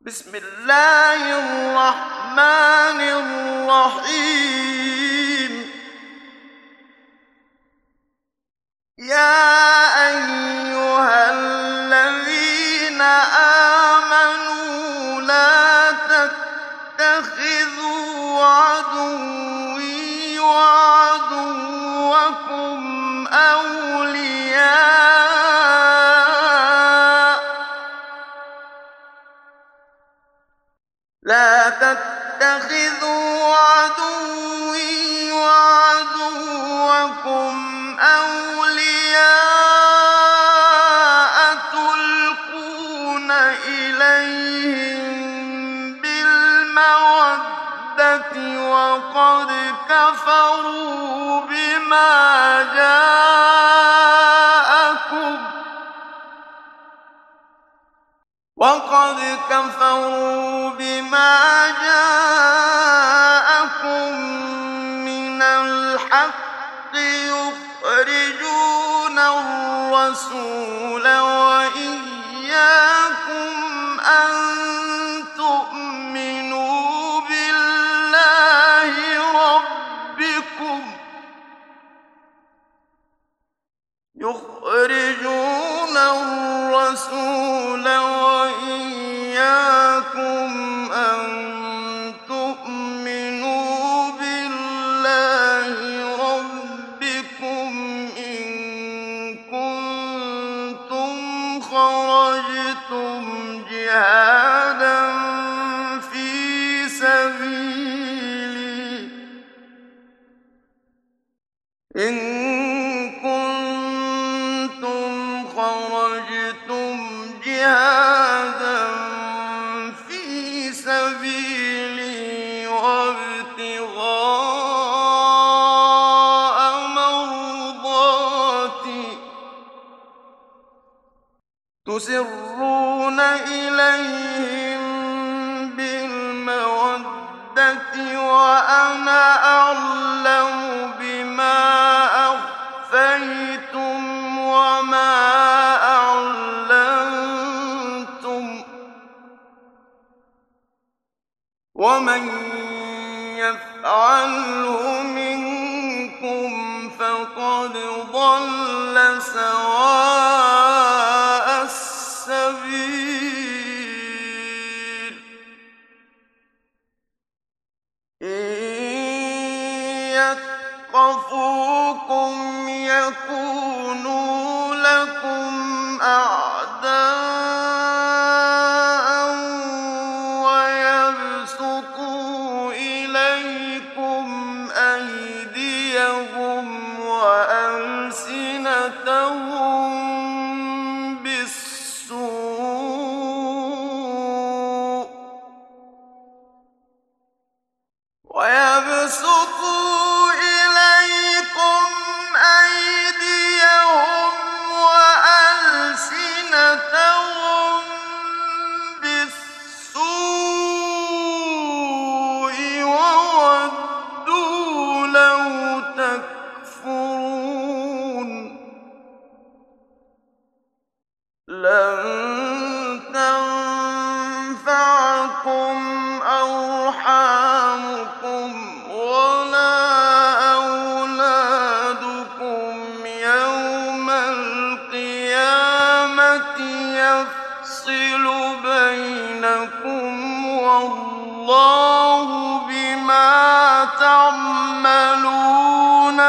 بسم الله الرحمن الرحيم. يا أيها الذين آمنوا لا تتخذوا عدوي وعدوكم أولياء تلقون إليهم بالمودة وقد كفروا بما جاءكم من الحق يخرجون الرسول وإياكم أن تؤمنوا بالله ربكم إن كنتم خرجتم جهادا في سبيلي وابتغاء مرضاتي تسرون إليهم بالمودة وأنا أعلم بما أخفيتم وما أعلنتم ومن يفعله منكم فقد ضل سواء السبيل إن يثقفوكم يكونوا لكم أعداء ويبسطوا إليكم أيديهم وألسنتهم بالسوء وودوا لو تكفرون لن تنفعكم أرحامكم ولا أولادكم يوم القيامة يفصل بينكم والله بما تعملون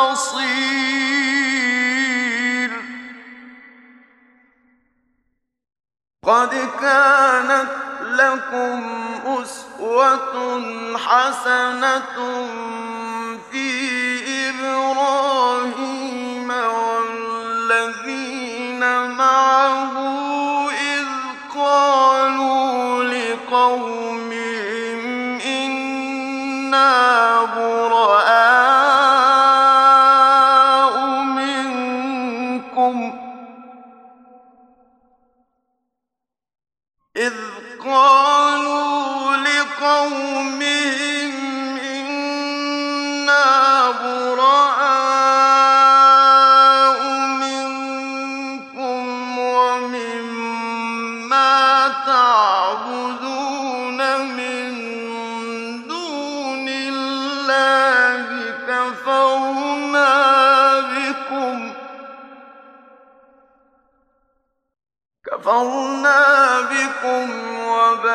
بصير. قد كانت لكم أسوة حسنة في إبراهيم والذين معه إذ قالوا لقومهم إنا براء منكم ومما تعبدون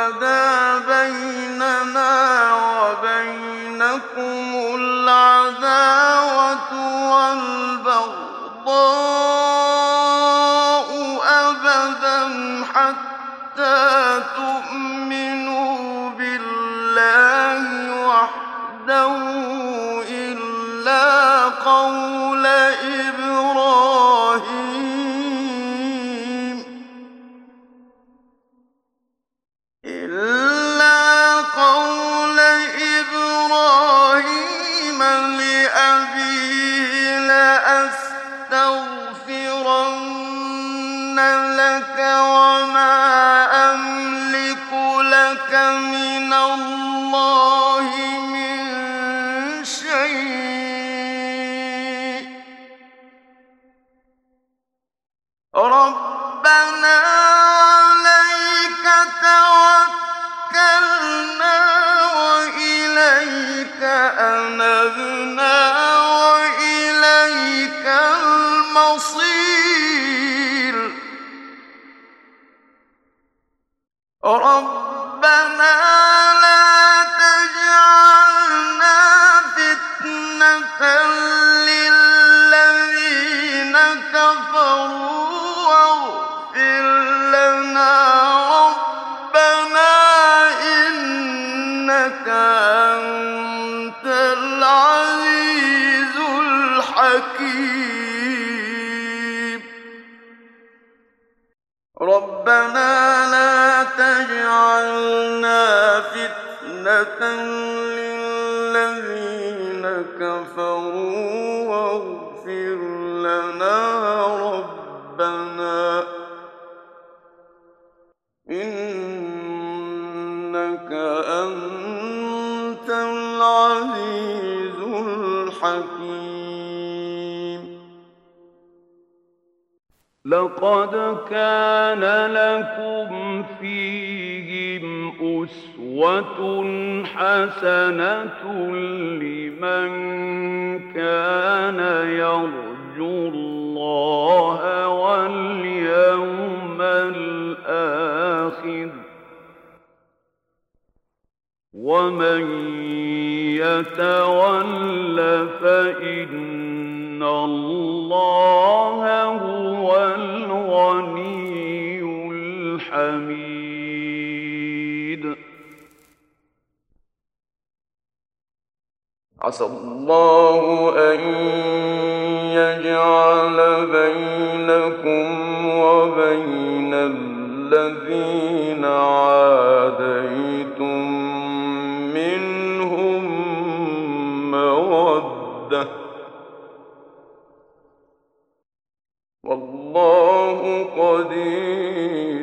بَدَا بَيْنَنَا وَبَيْنَكُمُ الْعَدَاوَةُ وَالْبَغْضَاءُ أَبَدًا حَتَّىٰ تُؤْمِنُوا بِاللَّهِ وَحْدَهُ إِلَّا قَوْلَ إِبْرَاهِيمَ لِأَبِيهِ لَأَسْتَغْفِرَنَّ لَكَ وَمَا أَمْلِكُ لَكَ مِنَ اللَّهِ مِن شَيْءٍ ۖ رَبَّنَا عَلَيْكَ تَوَكَّلْنَا وَإِلَيْكَ أَنَبْنَا وَإِلَيْكَ الْمَصِيرُ رَبَّنَا لَا تَجْعَلْنَا فِتْنَةً لِّلَّذِينَ كَفَرُوا وَاغْفِرْ لَنَا رَبَّنَا إِنَّكَ أَنتَ الْعَزِيزُ الْحَكِيمُ رَبَّنَا لَا تَجْعَلْنَا فِتْنَةً لِّلَّذِينَ كَفَرُوا وَاغْفِرْ لَنَا رَبَّنَا إِنَّكَ أَنتَ الْعَزِيزُ الْحَكِيمُ لَقَدْ كَانَ لَكُمْ فِيهِمْ أُسْوَةٌ حَسَنَةٌ لِّمَن كَانَ يَرْجُو اللَّهَ وَالْيَوْمَ الْآخِرَ ۚ وَمَن يَتَوَلَّ فَإِنَّ اللَّهَ هُوَ الْغَنِيُّ الْحَمِيدُ عسى الله أن يجعل بينكم وبين الذين عاديتم منهم مودة والله قدير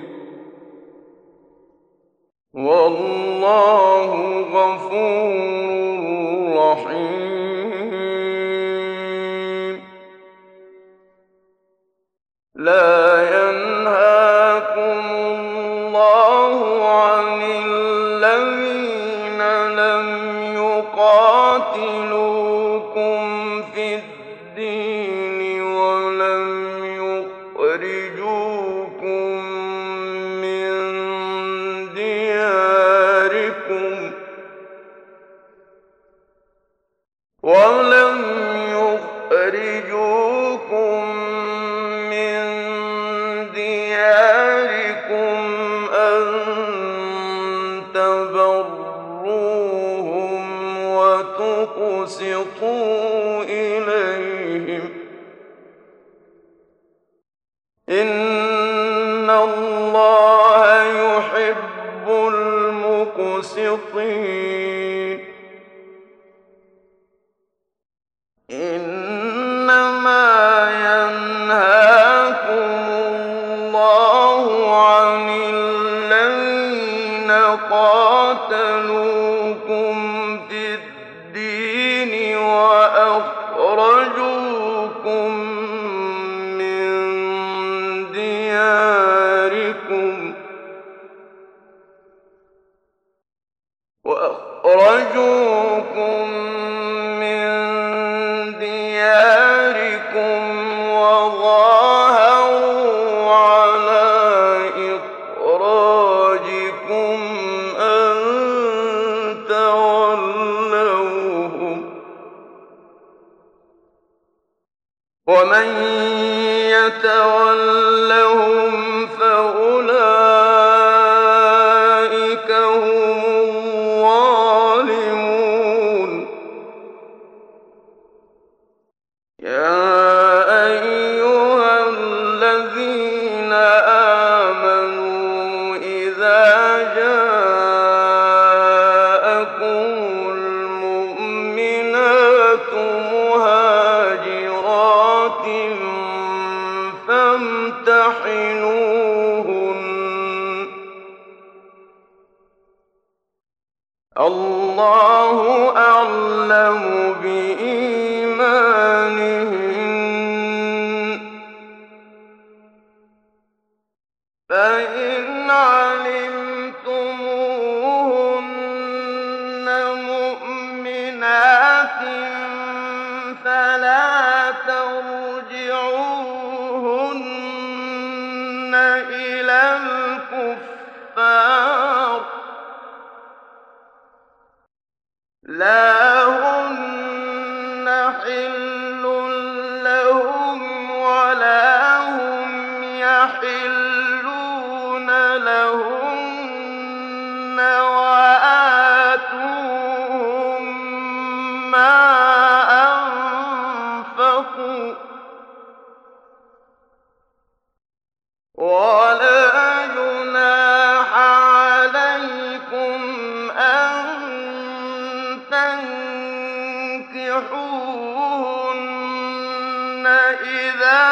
والله غفور رحيم لا ينهاكم الله عن الذين لم يقاتلوكم في الدين ولم يخرجوكم من دياركم أن تبروهم وتقسطوا إليهم إن الله يحب المقسطين إنما ينهاكم الله عن الذين قاتلوكم في الدين وأخرجوكم من دياركم وظاهروا على إخراجكم ومن يتولهم فأولئك هم الظالمون يا أيها الذين آمنوا إذا جاءكم المؤمنات مهاجرات فامتحنوهن الله أعلم بإيمانهن فإن علمتموهن مؤمنات فلا ترجعوهن إلى الكفار لا هن حل لهم ولا هم يحلون لهن وآتوهم ما أنفقوا ولا جناح عليكم أن تنكحوهن إذا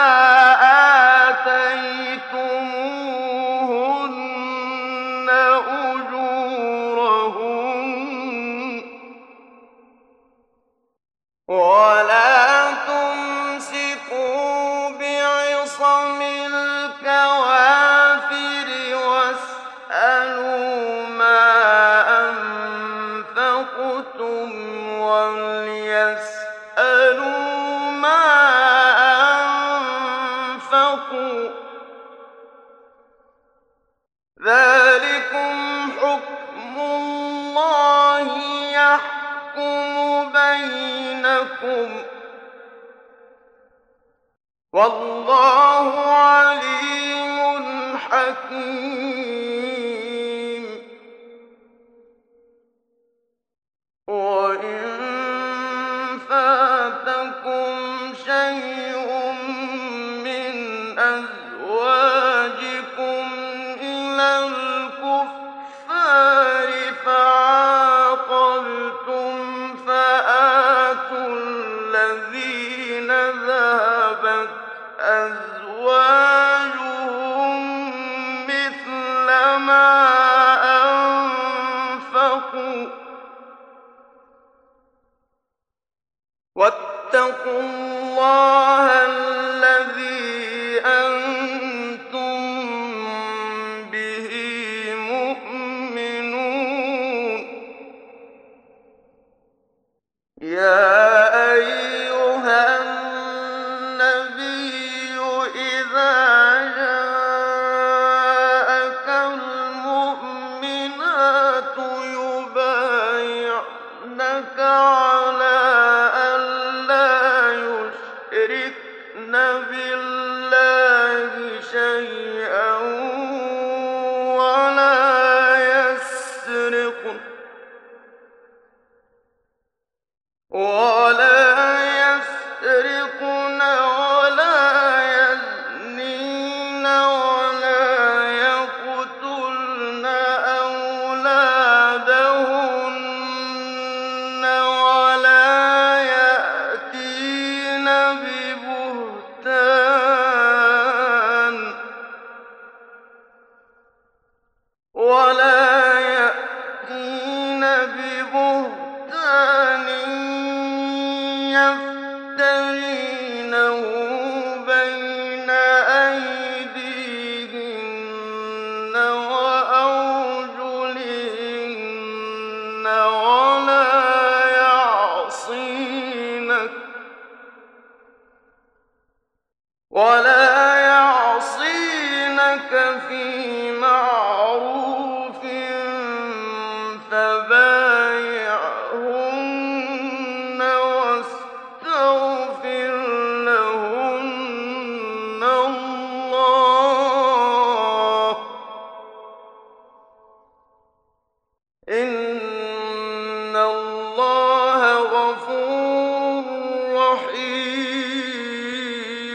آتيتموهن أجورهن ولا تمسكوا بعصم الكوافر واسألوا ما أنفقتم وليسألوا ما أنفقوا ذلكم حكم الله يحكم بينكم والله عليم حكيم وإن فاتكم شيء من أزواجكم إلى الكفار فعاقبتم فآتوا الذين ذهبت أزواجهم مثل ما أنفقوا واتقوا الله الذي أنتم به مؤمنون يا أيها النبي إذا جاءك المؤمنات يبايعنك على يشركن بالله شيئا ولا يسرقن ولا يزنين ولا يقتلن أولادهن ولا يأتين ببهتان يفترينه بين أيديهن وأرجلهن ولا يعصينك في معروف فبايعهن واستغفر لهن إِنَّ اللَّهَ غَفُورٌ رَّحِيمٌ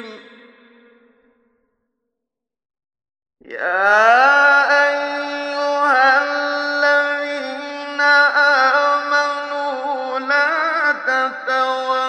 يَا أَيُّهَا الَّذِينَ آمَنُوا لَا تَتَوَلَّوْا